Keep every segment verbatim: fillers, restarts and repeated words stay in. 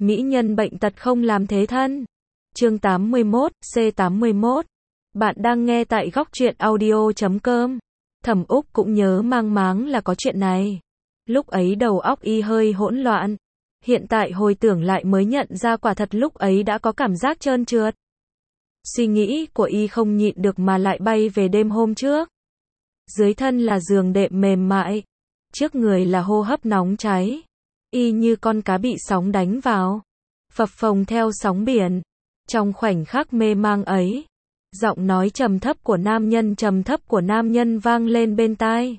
Mỹ nhân bệnh tật không làm thế thân. Chương tám mươi mốt, C tám mươi mốt. Bạn đang nghe tại góc truyện audio chấm com. Thẩm Úc cũng nhớ mang máng là có chuyện này. Lúc ấy đầu óc y hơi hỗn loạn. Hiện tại hồi tưởng lại mới nhận ra quả thật lúc ấy đã có cảm giác trơn trượt. Suy nghĩ của y không nhịn được mà lại bay về đêm hôm trước. Dưới thân là giường đệm mềm mại. Trước người là hô hấp nóng cháy. Y như con cá bị sóng đánh vào. Phập phồng theo sóng biển. Trong khoảnh khắc mê mang ấy, giọng nói trầm thấp của nam nhân trầm thấp của nam nhân vang lên bên tai.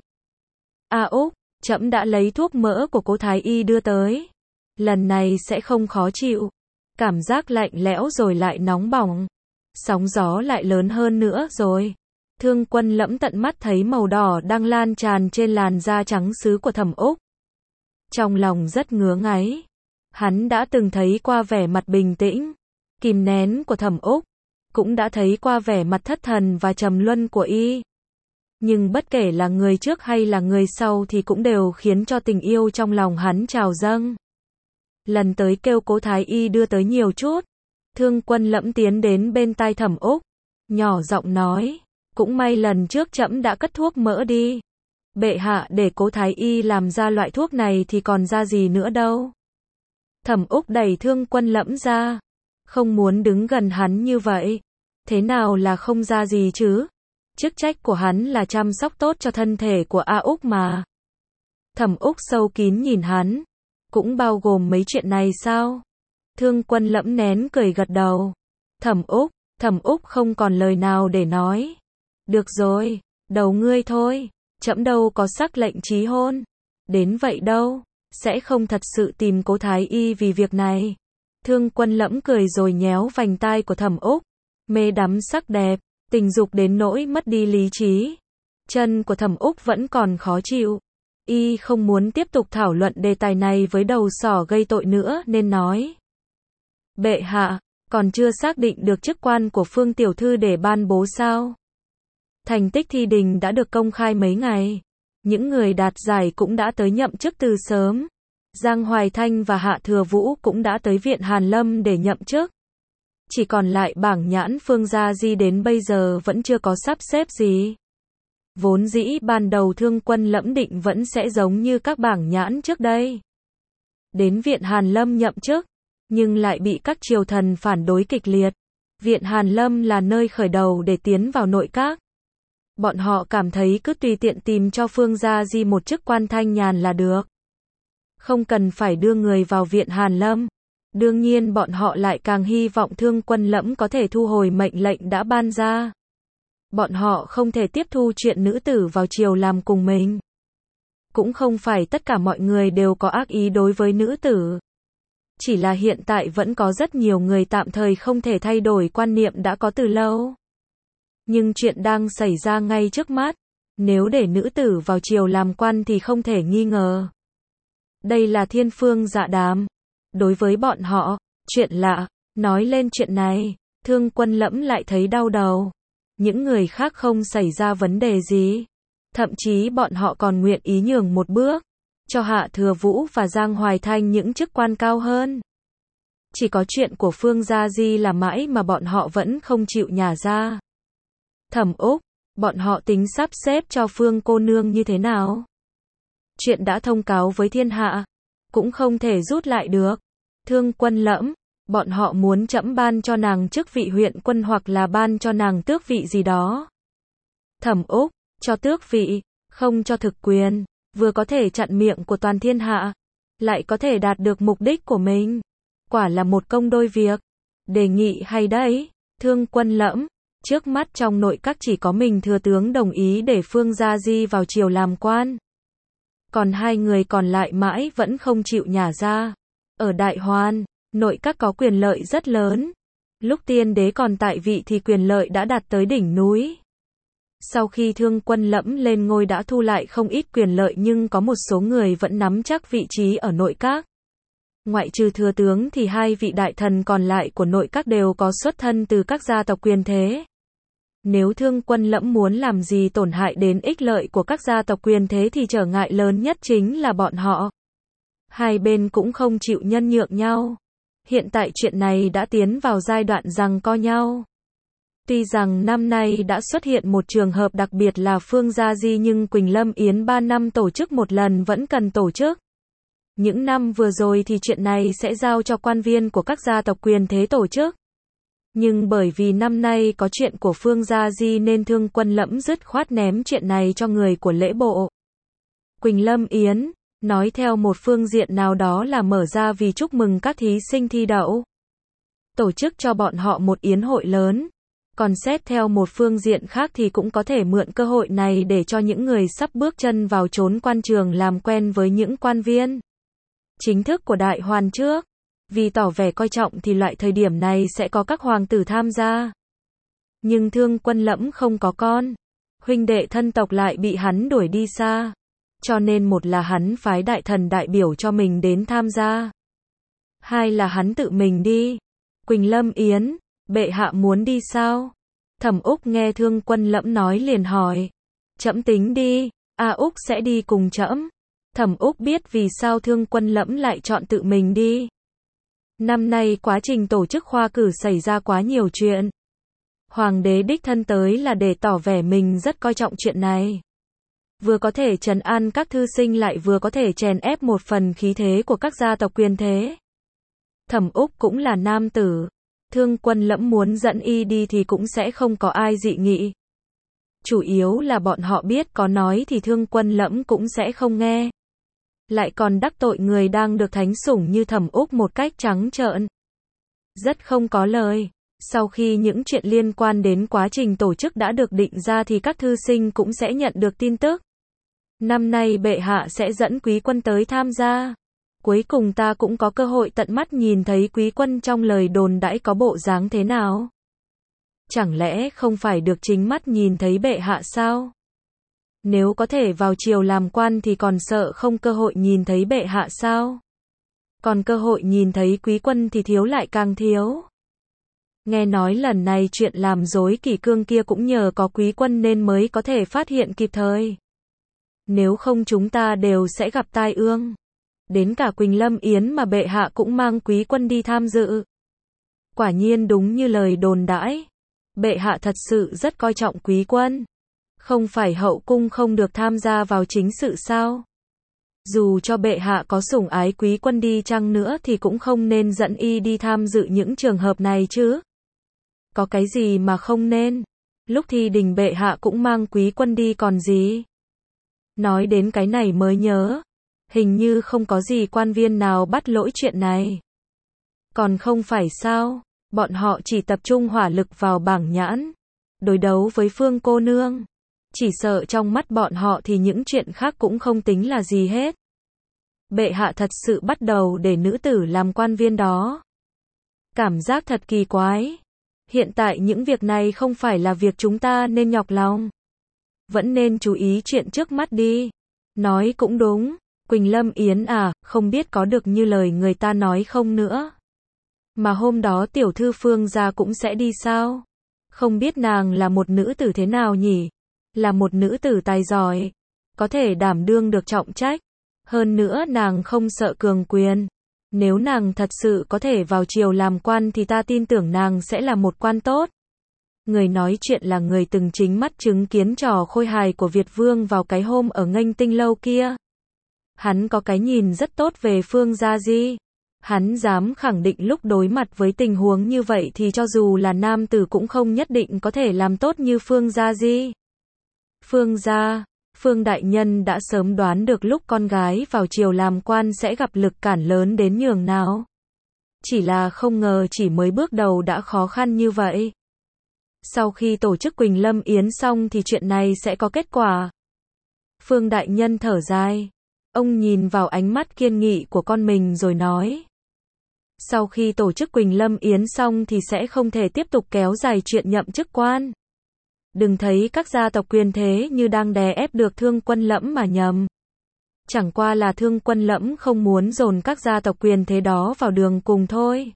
A Úc, trẫm đã lấy thuốc mỡ của cô Thái Y đưa tới. Lần này sẽ không khó chịu. Cảm giác lạnh lẽo rồi lại nóng bỏng. Sóng gió lại lớn hơn nữa rồi. Thương Quân Lẫm tận mắt thấy màu đỏ đang lan tràn trên làn da trắng sứ của Thẩm Úc. Trong lòng rất ngứa ngáy. Hắn đã từng thấy qua vẻ mặt bình tĩnh, kìm nén của Thẩm Úc, cũng đã thấy qua vẻ mặt thất thần và trầm luân của y. Nhưng bất kể là người trước hay là người sau thì cũng đều khiến cho tình yêu trong lòng hắn trào dâng. Lần tới kêu cố Thái Y đưa tới nhiều chút. Thương Quân Lẫm tiến đến bên tai Thẩm Úc, nhỏ giọng nói, cũng may lần trước trẫm đã cất thuốc mỡ đi. Bệ hạ để cố Thái Y làm ra loại thuốc này thì còn ra gì nữa đâu. Thẩm Úc đẩy Thương Quân Lẫm ra, không muốn đứng gần hắn như vậy. Thế nào là không ra gì chứ? Chức trách của hắn là chăm sóc tốt cho thân thể của A Úc mà. Thẩm Úc sâu kín nhìn hắn, cũng bao gồm mấy chuyện này sao? Thương Quân Lẫm nén cười gật đầu. Thẩm Úc, Thẩm Úc không còn lời nào để nói. Được rồi, đầu ngươi thôi, trẫm đâu có sắc lệnh chí hôn. Đến vậy đâu, sẽ không thật sự tìm cố Thái Y vì việc này. Thương Quân Lẫm cười rồi nhéo vành tai của Thẩm Úc, mê đắm sắc đẹp, tình dục đến nỗi mất đi lý trí. Chân của Thẩm Úc vẫn còn khó chịu. Y không muốn tiếp tục thảo luận đề tài này với đầu sỏ gây tội nữa nên nói. Bệ hạ, còn chưa xác định được chức quan của Phương tiểu thư để ban bố sao? Thành tích thi đình đã được công khai mấy ngày. Những người đạt giải cũng đã tới nhậm chức từ sớm. Giang Hoài Thanh và Hạ Thừa Vũ cũng đã tới viện Hàn Lâm để nhậm chức. Chỉ còn lại bảng nhãn Phương Gia Di đến bây giờ vẫn chưa có sắp xếp gì. Vốn dĩ ban đầu Thương Quân Lẫm định vẫn sẽ giống như các bảng nhãn trước đây. Đến viện Hàn Lâm nhậm chức, nhưng lại bị các triều thần phản đối kịch liệt. Viện Hàn Lâm là nơi khởi đầu để tiến vào nội các. Bọn họ cảm thấy cứ tùy tiện tìm cho Phương Gia Di một chức quan thanh nhàn là được. Không cần phải đưa người vào viện Hàn Lâm. Đương nhiên bọn họ lại càng hy vọng Thương Quân Lẫm có thể thu hồi mệnh lệnh đã ban ra. Bọn họ không thể tiếp thu chuyện nữ tử vào triều làm cùng mình. Cũng không phải tất cả mọi người đều có ác ý đối với nữ tử. Chỉ là hiện tại vẫn có rất nhiều người tạm thời không thể thay đổi quan niệm đã có từ lâu. Nhưng chuyện đang xảy ra ngay trước mắt. Nếu để nữ tử vào triều làm quan thì không thể nghi ngờ. Đây là thiên phương dạ đàm. Đối với bọn họ, chuyện lạ. Nói lên chuyện này, Thương Quân Lẫm lại thấy đau đầu. Những người khác không xảy ra vấn đề gì. Thậm chí bọn họ còn nguyện ý nhường một bước. Cho Hạ Thừa Vũ và Giang Hoài Thanh những chức quan cao hơn. Chỉ có chuyện của Phương Gia Di là mãi mà bọn họ vẫn không chịu nhả ra. Thẩm Úc, bọn họ tính sắp xếp cho Phương cô nương như thế nào? Chuyện đã thông cáo với thiên hạ, cũng không thể rút lại được. Thương Quân Lẫm, bọn họ muốn trẫm ban cho nàng chức vị huyện quân hoặc là ban cho nàng tước vị gì đó. Thẩm Úc, cho tước vị, không cho thực quyền, vừa có thể chặn miệng của toàn thiên hạ, lại có thể đạt được mục đích của mình. Quả là một công đôi việc. Đề nghị hay đấy, Thương Quân Lẫm. Trước mắt trong nội các chỉ có mình thừa tướng đồng ý để Phương Gia Di vào triều làm quan. Còn hai người còn lại mãi vẫn không chịu nhả ra. Ở Đại Hoan, nội các có quyền lợi rất lớn. Lúc tiên đế còn tại vị thì quyền lợi đã đạt tới đỉnh núi. Sau khi Thương Quân Lẫm lên ngôi đã thu lại không ít quyền lợi nhưng có một số người vẫn nắm chắc vị trí ở nội các. Ngoại trừ thừa tướng thì hai vị đại thần còn lại của nội các đều có xuất thân từ các gia tộc quyền thế. Nếu Thương Quân Lẫm muốn làm gì tổn hại đến ích lợi của các gia tộc quyền thế thì trở ngại lớn nhất chính là bọn họ. Hai bên cũng không chịu nhân nhượng nhau. Hiện tại chuyện này đã tiến vào giai đoạn giằng co nhau. Tuy rằng năm nay đã xuất hiện một trường hợp đặc biệt là Phương Gia Di nhưng Quỳnh Lâm Yến ba năm tổ chức một lần vẫn cần tổ chức. Những năm vừa rồi thì chuyện này sẽ giao cho quan viên của các gia tộc quyền thế tổ chức. Nhưng bởi vì năm nay có chuyện của Phương Gia Di nên Thương Quân Lẫm dứt khoát ném chuyện này cho người của lễ bộ. Quỳnh Lâm Yến, nói theo một phương diện nào đó là mở ra vì chúc mừng các thí sinh thi đậu. Tổ chức cho bọn họ một yến hội lớn. Còn xét theo một phương diện khác thì cũng có thể mượn cơ hội này để cho những người sắp bước chân vào chốn quan trường làm quen với những quan viên chính thức của Đại Hoàn trước. Vì tỏ vẻ coi trọng thì loại thời điểm này sẽ có các hoàng tử tham gia. Nhưng Thương Quân Lẫm không có con. Huynh đệ thân tộc lại bị hắn đuổi đi xa. Cho nên một là hắn phái đại thần đại biểu cho mình đến tham gia. Hai là hắn tự mình đi. Quỳnh Lâm Yến, bệ hạ muốn đi sao? Thẩm Úc nghe Thương Quân Lẫm nói liền hỏi. Trẫm tính đi, A Úc sẽ đi cùng trẫm. Thẩm Úc biết vì sao Thương Quân Lẫm lại chọn tự mình đi. Năm nay quá trình tổ chức khoa cử xảy ra quá nhiều chuyện. Hoàng đế đích thân tới là để tỏ vẻ mình rất coi trọng chuyện này. Vừa có thể trấn an các thư sinh lại vừa có thể chèn ép một phần khí thế của các gia tộc quyền thế. Thẩm Úc cũng là nam tử. Thương Quân Lẫm muốn dẫn y đi thì cũng sẽ không có ai dị nghị. Chủ yếu là bọn họ biết có nói thì Thương Quân Lẫm cũng sẽ không nghe. Lại còn đắc tội người đang được thánh sủng như Thẩm Úc một cách trắng trợn. Rất không có lời. Sau khi những chuyện liên quan đến quá trình tổ chức đã được định ra thì các thư sinh cũng sẽ nhận được tin tức. Năm nay bệ hạ sẽ dẫn quý quân tới tham gia. Cuối cùng ta cũng có cơ hội tận mắt nhìn thấy quý quân trong lời đồn đãi có bộ dáng thế nào. Chẳng lẽ không phải được chính mắt nhìn thấy bệ hạ sao? Nếu có thể vào triều làm quan thì còn sợ không cơ hội nhìn thấy bệ hạ sao? Còn cơ hội nhìn thấy quý quân thì thiếu lại càng thiếu. Nghe nói lần này chuyện làm rối kỷ cương kia cũng nhờ có quý quân nên mới có thể phát hiện kịp thời. Nếu không chúng ta đều sẽ gặp tai ương. Đến cả Quỳnh Lâm Yến mà bệ hạ cũng mang quý quân đi tham dự. Quả nhiên đúng như lời đồn đãi. Bệ hạ thật sự rất coi trọng quý quân. Không phải hậu cung không được tham gia vào chính sự sao? Dù cho bệ hạ có sủng ái quý quân đi chăng nữa thì cũng không nên dẫn y đi tham dự những trường hợp này chứ. Có cái gì mà không nên? Lúc thi đình bệ hạ cũng mang quý quân đi còn gì? Nói đến cái này mới nhớ. Hình như không có gì quan viên nào bắt lỗi chuyện này. Còn không phải sao? Bọn họ chỉ tập trung hỏa lực vào bảng nhãn. Đối đấu với Phương cô nương. Chỉ sợ trong mắt bọn họ thì những chuyện khác cũng không tính là gì hết. Bệ hạ thật sự bắt đầu để nữ tử làm quan viên đó. Cảm giác thật kỳ quái. Hiện tại những việc này không phải là việc chúng ta nên nhọc lòng. Vẫn nên chú ý chuyện trước mắt đi. Nói cũng đúng. Quỳnh Lâm Yến à, không biết có được như lời người ta nói không nữa. Mà hôm đó tiểu thư Phương gia cũng sẽ đi sao? Không biết nàng là một nữ tử thế nào nhỉ? Là một nữ tử tài giỏi. Có thể đảm đương được trọng trách. Hơn nữa nàng không sợ cường quyền. Nếu nàng thật sự có thể vào triều làm quan thì ta tin tưởng nàng sẽ là một quan tốt. Người nói chuyện là người từng chính mắt chứng kiến trò khôi hài của Việt Vương vào cái hôm ở Nghênh Tinh lâu kia. Hắn có cái nhìn rất tốt về Phương Gia Di. Hắn dám khẳng định lúc đối mặt với tình huống như vậy thì cho dù là nam tử cũng không nhất định có thể làm tốt như Phương Gia Di. Phương Gia, Phương đại nhân đã sớm đoán được lúc con gái vào triều làm quan sẽ gặp lực cản lớn đến nhường nào. Chỉ là không ngờ chỉ mới bước đầu đã khó khăn như vậy. Sau khi tổ chức Quỳnh Lâm Yến xong thì chuyện này sẽ có kết quả. Phương đại nhân thở dài. Ông nhìn vào ánh mắt kiên nghị của con mình rồi nói. Sau khi tổ chức Quỳnh Lâm Yến xong thì sẽ không thể tiếp tục kéo dài chuyện nhậm chức quan. Đừng thấy các gia tộc quyền thế như đang đè ép được Thương Quân Lẫm mà nhầm. Chẳng qua là Thương Quân Lẫm không muốn dồn các gia tộc quyền thế đó vào đường cùng thôi.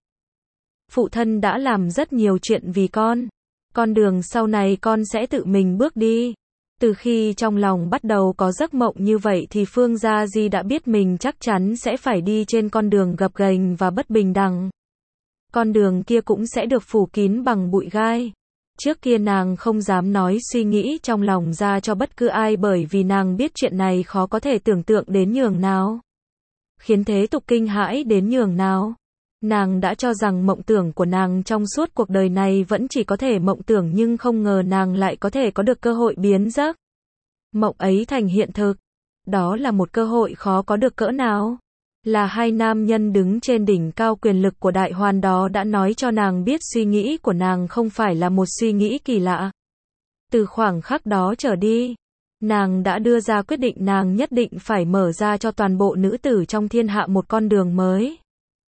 Phụ thân đã làm rất nhiều chuyện vì con. Con đường sau này con sẽ tự mình bước đi. Từ khi trong lòng bắt đầu có giấc mộng như vậy thì Phương Gia Di đã biết mình chắc chắn sẽ phải đi trên con đường gập ghềnh và bất bình đẳng. con đường kia cũng sẽ được phủ kín bằng bụi gai. Trước kia nàng không dám nói suy nghĩ trong lòng ra cho bất cứ ai bởi vì nàng biết chuyện này khó có thể tưởng tượng đến nhường nào. Khiến thế tục kinh hãi đến nhường nào. Nàng đã cho rằng mộng tưởng của nàng trong suốt cuộc đời này vẫn chỉ có thể mộng tưởng nhưng không ngờ nàng lại có thể có được cơ hội biến giấc mộng ấy thành hiện thực. Đó là một cơ hội khó có được cỡ nào. Là hai nam nhân đứng trên đỉnh cao quyền lực của đại hoàn đó đã nói cho nàng biết suy nghĩ của nàng không phải là một suy nghĩ kỳ lạ. Từ khoảng khắc đó trở đi, nàng đã đưa ra quyết định nàng nhất định phải mở ra cho toàn bộ nữ tử trong thiên hạ một con đường mới.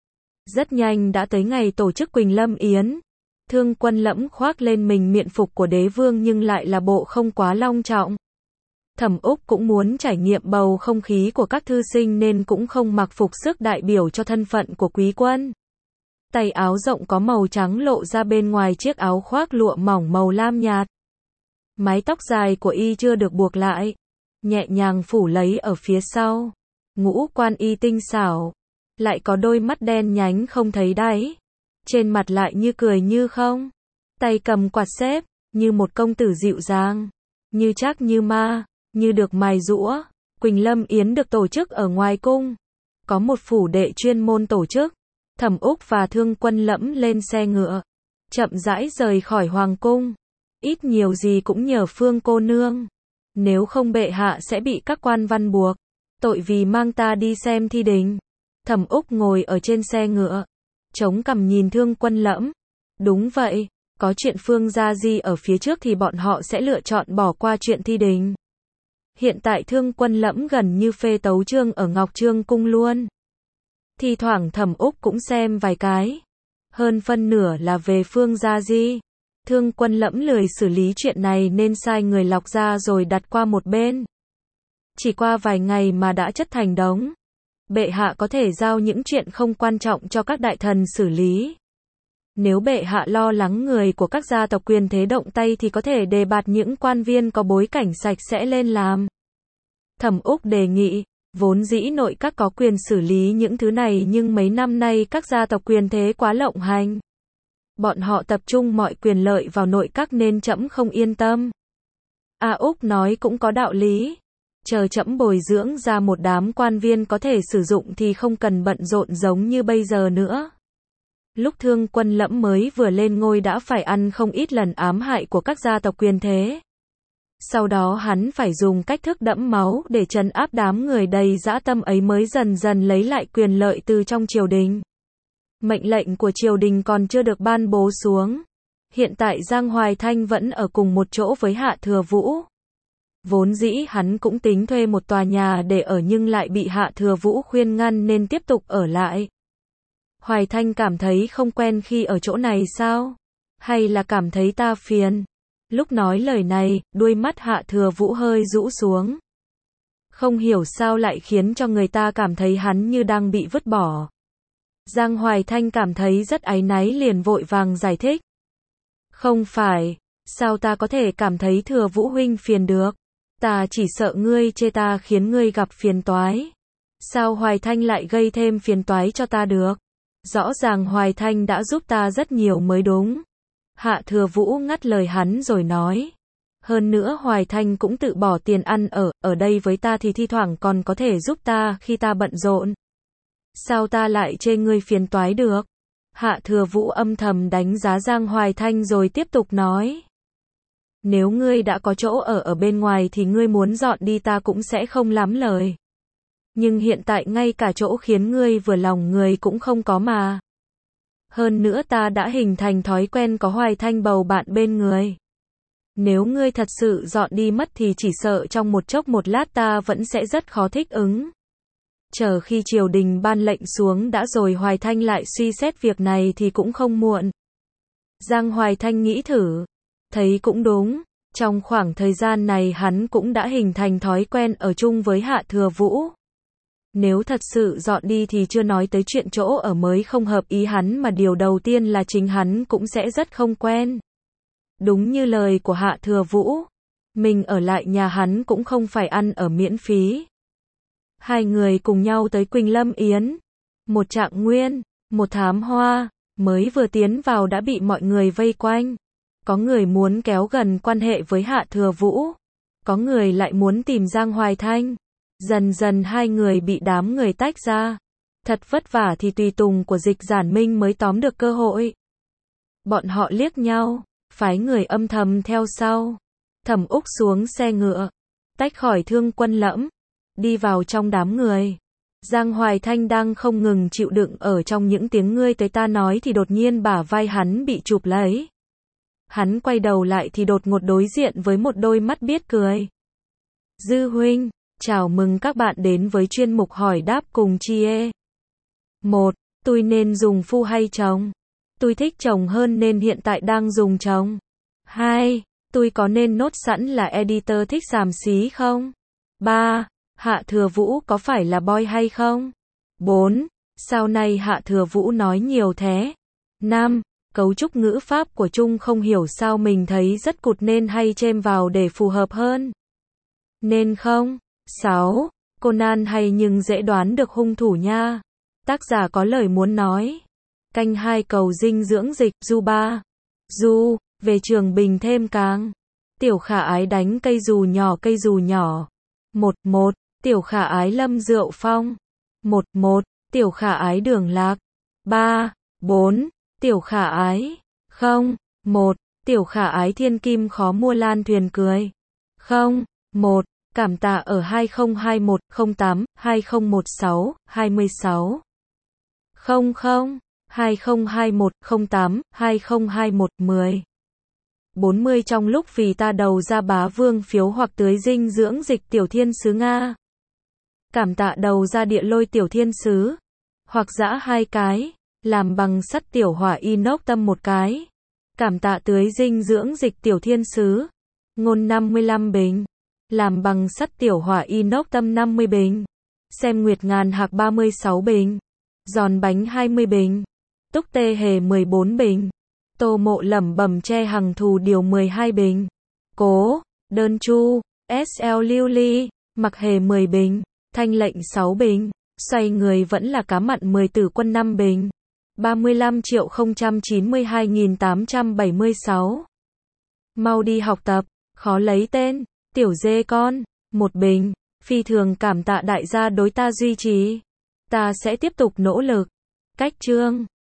Rất nhanh đã tới ngày tổ chức Quỳnh Lâm Yến. Thương Quân Lẫm khoác lên mình miện phục của đế vương nhưng lại là bộ không quá long trọng. Thẩm Úc cũng muốn trải nghiệm bầu không khí của các thư sinh nên cũng không mặc phục sức đại biểu cho thân phận của quý quân. Tay áo rộng có màu trắng lộ ra bên ngoài chiếc áo khoác lụa mỏng màu lam nhạt. Mái tóc dài của y chưa được buộc lại, nhẹ nhàng phủ lấy ở phía sau. Ngũ quan y tinh xảo, lại có đôi mắt đen nhánh không thấy đáy. Trên mặt lại như cười như không. Tay cầm quạt xếp, như một công tử dịu dàng, như trác như ma, như được mài giũa. Quỳnh Lâm Yến được tổ chức ở ngoài cung. Có một phủ đệ chuyên môn tổ chức. Thẩm Úc và Thương Quân Lẫm lên xe ngựa, chậm rãi rời khỏi hoàng cung. Ít nhiều gì cũng nhờ Phương cô nương. Nếu không bệ hạ sẽ bị các quan văn buộc tội vì mang ta đi xem thi đình. Thẩm Úc ngồi ở trên xe ngựa, chống cằm nhìn Thương Quân Lẫm. Đúng vậy, có chuyện Phương gia di ở phía trước thì bọn họ sẽ lựa chọn bỏ qua chuyện thi đình. Hiện tại Thương Quân Lẫm gần như phê tấu chương ở Ngọc Trương cung luôn. Thì thoảng Thẩm Úc cũng xem vài cái. Hơn phân nửa là về Phương gia di. Thương Quân Lẫm lười xử lý chuyện này nên sai người lọc ra rồi đặt qua một bên. Chỉ qua vài ngày mà đã chất thành đống. Bệ hạ có thể giao những chuyện không quan trọng cho các đại thần xử lý. Nếu bệ hạ lo lắng người của các gia tộc quyền thế động tay thì có thể đề bạt những quan viên có bối cảnh sạch sẽ lên làm. Thẩm Úc đề nghị, vốn dĩ nội các có quyền xử lý những thứ này nhưng mấy năm nay các gia tộc quyền thế quá lộng hành. Bọn họ tập trung mọi quyền lợi vào nội các nên trẫm không yên tâm. A Úc nói cũng có đạo lý. Chờ trẫm bồi dưỡng ra một đám quan viên có thể sử dụng thì không cần bận rộn giống như bây giờ nữa. Lúc Thương Quân Lẫm mới vừa lên ngôi đã phải ăn không ít lần ám hại của các gia tộc quyền thế. Sau đó hắn phải dùng cách thức đẫm máu để trấn áp đám người đầy dã tâm ấy mới dần dần lấy lại quyền lợi từ trong triều đình. Mệnh lệnh của triều đình còn chưa được ban bố xuống. Hiện tại Giang Hoài Thanh vẫn ở cùng một chỗ với Hạ Thừa Vũ. Vốn dĩ hắn cũng tính thuê một tòa nhà để ở nhưng lại bị Hạ Thừa Vũ khuyên ngăn nên tiếp tục ở lại. Hoài Thanh cảm thấy không quen khi ở chỗ này sao? Hay là cảm thấy ta phiền? Lúc nói lời này, đuôi mắt Hạ Thừa Vũ hơi rũ xuống. Không hiểu sao lại khiến cho người ta cảm thấy hắn như đang bị vứt bỏ. Giang Hoài Thanh cảm thấy rất áy náy liền vội vàng giải thích. Không phải, sao ta có thể cảm thấy Thừa Vũ huynh phiền được? Ta chỉ sợ ngươi chê ta khiến ngươi gặp phiền toái. Sao Hoài Thanh lại gây thêm phiền toái cho ta được? Rõ ràng Hoài Thanh đã giúp ta rất nhiều mới đúng. Hạ Thừa Vũ ngắt lời hắn rồi nói. Hơn nữa Hoài Thanh cũng tự bỏ tiền ăn ở, ở đây với ta thì thi thoảng còn có thể giúp ta khi ta bận rộn. Sao ta lại chê ngươi phiền toái được? Hạ Thừa Vũ âm thầm đánh giá Giang Hoài Thanh rồi tiếp tục nói. Nếu ngươi đã có chỗ ở ở bên ngoài thì ngươi muốn dọn đi ta cũng sẽ không lắm lời. Nhưng hiện tại ngay cả chỗ khiến ngươi vừa lòng người cũng không có mà. Hơn nữa ta đã hình thành thói quen có Hoài Thanh bầu bạn bên người. Nếu ngươi thật sự dọn đi mất thì chỉ sợ trong một chốc một lát ta vẫn sẽ rất khó thích ứng. Chờ khi triều đình ban lệnh xuống đã rồi Hoài Thanh lại suy xét việc này thì cũng không muộn. Giang Hoài Thanh nghĩ thử, thấy cũng đúng, trong khoảng thời gian này hắn cũng đã hình thành thói quen ở chung với Hạ Thừa Vũ. Nếu thật sự dọn đi thì chưa nói tới chuyện chỗ ở mới không hợp ý hắn mà điều đầu tiên là chính hắn cũng sẽ rất không quen. Đúng như lời của Hạ Thừa Vũ, mình ở lại nhà hắn cũng không phải ăn ở miễn phí. Hai người cùng nhau tới Quỳnh Lâm Yến, một trạng nguyên, một thám hoa, Mới vừa tiến vào đã bị mọi người vây quanh. Có người muốn kéo gần quan hệ với Hạ Thừa Vũ. Có người lại muốn tìm Giang Hoài Thanh. Dần dần hai người bị đám người tách ra. Thật vất vả thì tùy tùng của Dịch Giản Minh mới tóm được cơ hội. Bọn họ liếc nhau, phái người âm thầm theo sau. Thẩm Úc xuống xe ngựa, tách khỏi Thương Quân Lẫm, đi vào trong đám người. Giang Hoài Thanh đang không ngừng chịu đựng ở trong những tiếng ngươi tới ta nói thì đột nhiên bả vai hắn bị chụp lấy. Hắn quay đầu lại thì đột ngột đối diện với một đôi mắt biết cười. Dư huynh, chào mừng các bạn đến với chuyên mục hỏi đáp cùng Chie. một. Tôi nên dùng phu hay chồng? Tôi thích chồng hơn nên hiện tại đang dùng chồng. hai. Tôi có nên nốt sẵn là editor thích xàm xí không? ba. Hạ Thừa Vũ có phải là boy hay không? bốn. Sao nay Hạ Thừa Vũ nói nhiều thế? năm. Cấu trúc ngữ pháp của Trung không hiểu sao mình thấy rất cụt nên hay chêm vào để phù hợp hơn. Nên không? sáu. Conan hay nhưng dễ đoán được hung thủ nha. Tác giả có lời muốn nói. Canh hai cầu dinh dưỡng dịch, du ba. Du, về Trường Bình thêm càng. Tiểu Khả Ái đánh cây dù nhỏ cây dù nhỏ. một một. Tiểu Khả Ái lâm rượu phong. một một. Tiểu Khả Ái đường lạc. ba bốn. Tiểu Khả Ái. không một. Tiểu Khả Ái thiên kim khó mua lan thuyền cười. không một. Cảm tạ ở hai không hai một không tám hai không một sáu hai sáu. không không. hai không hai một không tám hai không hai một mười. bốn mươi trong lúc vì ta đầu ra bá vương phiếu hoặc tưới dinh dưỡng dịch tiểu thiên sứ Nga. Cảm tạ đầu ra địa lôi tiểu thiên sứ. Hoặc giã hai cái. Làm bằng sắt tiểu hỏa inox tâm một cái. Cảm tạ tưới dinh dưỡng dịch tiểu thiên sứ. Ngôn năm mươi lăm bình. Làm bằng sắt tiểu hỏa inox tâm năm mươi bình. Xem nguyệt ngàn hạc ba mươi sáu bình. Giòn bánh hai mươi bình. Túc tê hề mười bốn bình. Tô Mộ lẩm bẩm che hằng thù điều mười hai bình. Cố, đơn chu, ét lờ lưu ly, mặc hề mười bình. Thanh lệnh sáu bình. Xoay người vẫn là cá mặn mười tử quân năm bình. ba mươi lăm triệu không trăm chín mươi hai nghìn tám trăm bảy mươi sáu. Mau đi học tập, khó lấy tên, tiểu dê con, một bình. Phi thường cảm tạ đại gia đối ta duy trì. Ta sẽ tiếp tục nỗ lực. Cách chương